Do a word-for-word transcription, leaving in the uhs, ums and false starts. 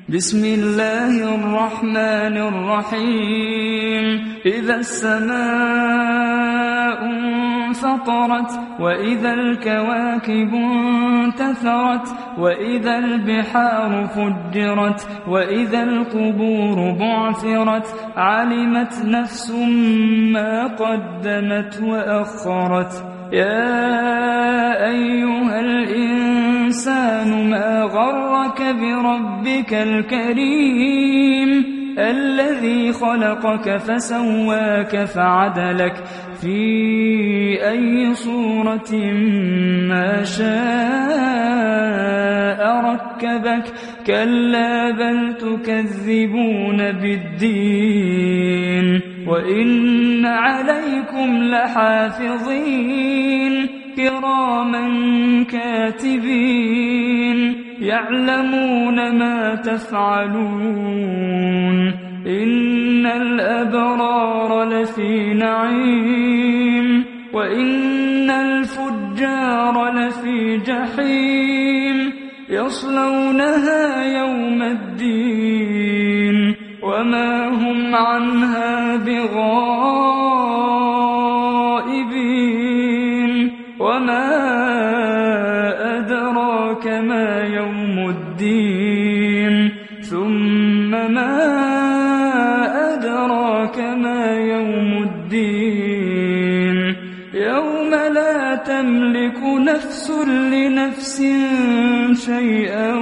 بسم الله الرحمن الرحيم إذا السماء انفطرت وإذا الكواكب انتثرت وإذا البحار فجرت وإذا القبور بعثرت علمت نفس ما قدمت وأخرت يا أيها الإنسان ما غرك بربك الكريم الذي خلقك فسواك فعدلك في أي صورة ما شاء ركبك كلا بل تكذبون بالدين وإن عليكم لحافظين كراما كاتبين يعلمون ما تفعلون إن الأبرار لفي نعيم وإن الفجار لفي جحيم يصلونها يوم الدين وما هم عنها بغائبين وما أدراك ما يوم الدين ثم ما أدراك ما يوم الدين يوم لا تملك نفس لنفس شيئا